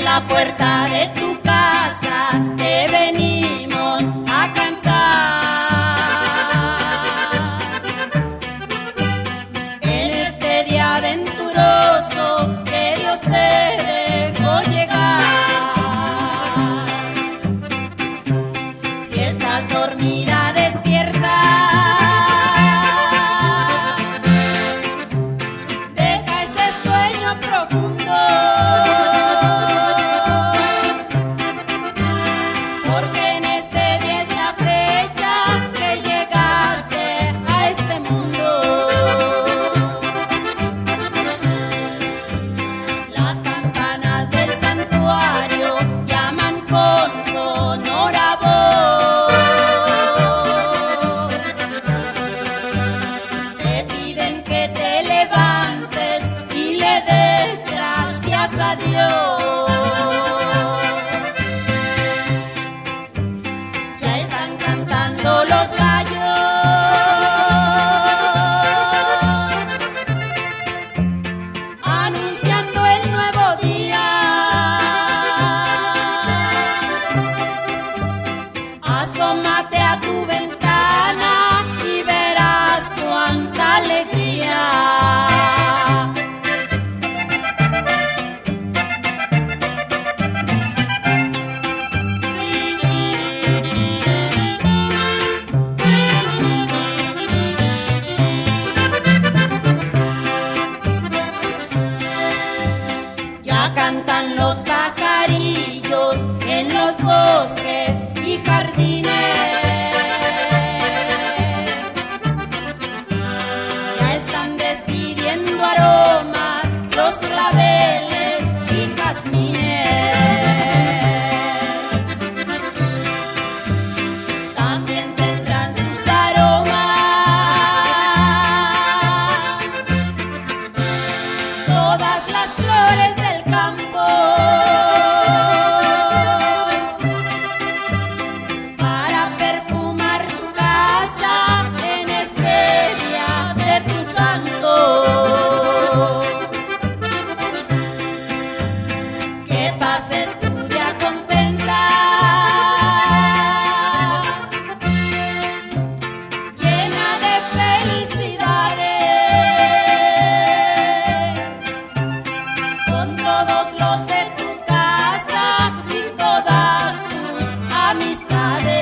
la puerta de tu casa te venimos a cantar. En este día aventuroso que Dios te dejó llegar. Si estás dormida, despierta. Deja ese sueño profundo. A Dios. Ya están cantando los gallos, anunciando el nuevo día. Asómate a tu ventana y verás cuánta alegría. Cantan los pajarillos en los bosques y jardines. Ya están despidiendo aromas los claveles y jazmines. También tendrán sus aromas todas las flores del campo, para perfumar tu casa en este día de tu santo. Que pases tu día contenta, llena de felicidades, con todos los de tu casa y todas tus amistades.